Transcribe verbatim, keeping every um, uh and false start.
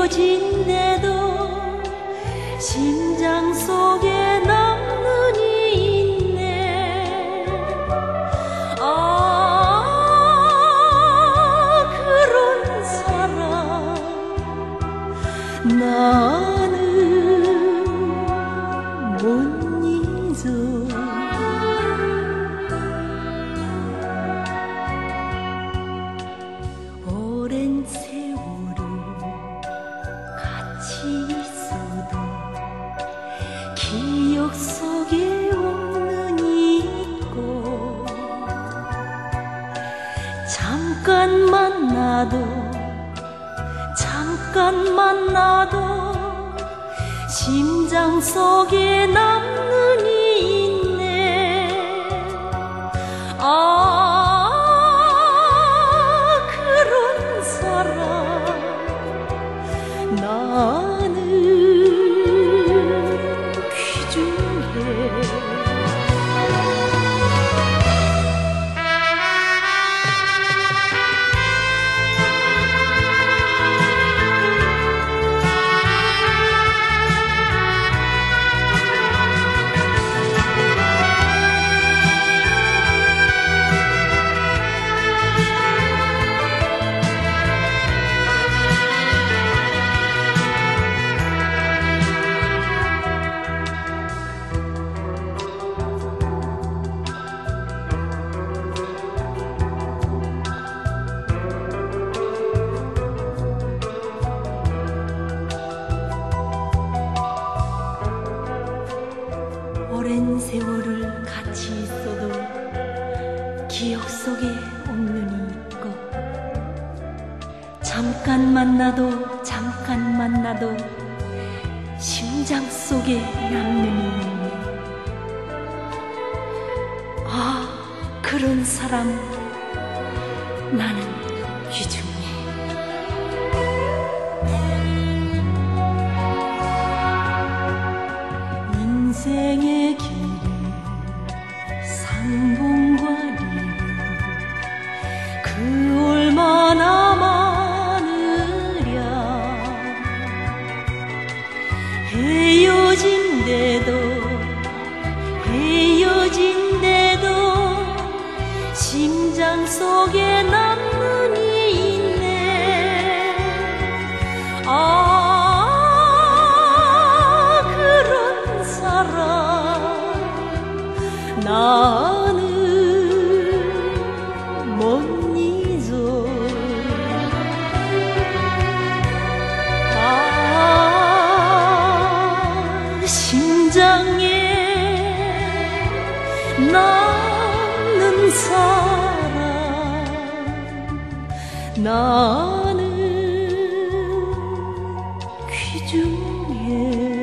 헤어진데도 심장 속에 남는 이 있네. 아, 그런 사람 나는 못 잊어. 오랜 세월을 같이 있어도 기억 속에 없는 있고, 잠깐 만나도 잠깐 만나도 심장 속에 남는 이 있네. 아, 그런 사람 나는 귀중해. 오랜 세월을 같이 있어도 기억 속에 없는 이 있고, 잠깐 만나도 잠깐 만나도 심장 속에 남는 이 있네. 아, 그런 사람 나는 귀중해. 인생의 길에 상봉과 리뷰 그 얼마나 많으랴. 헤어진대도 헤어진대도 심장 속에 남는 이 있네. 아, 나는 못 잊어. 아, 심장에 남는 사람 나는 귀중해.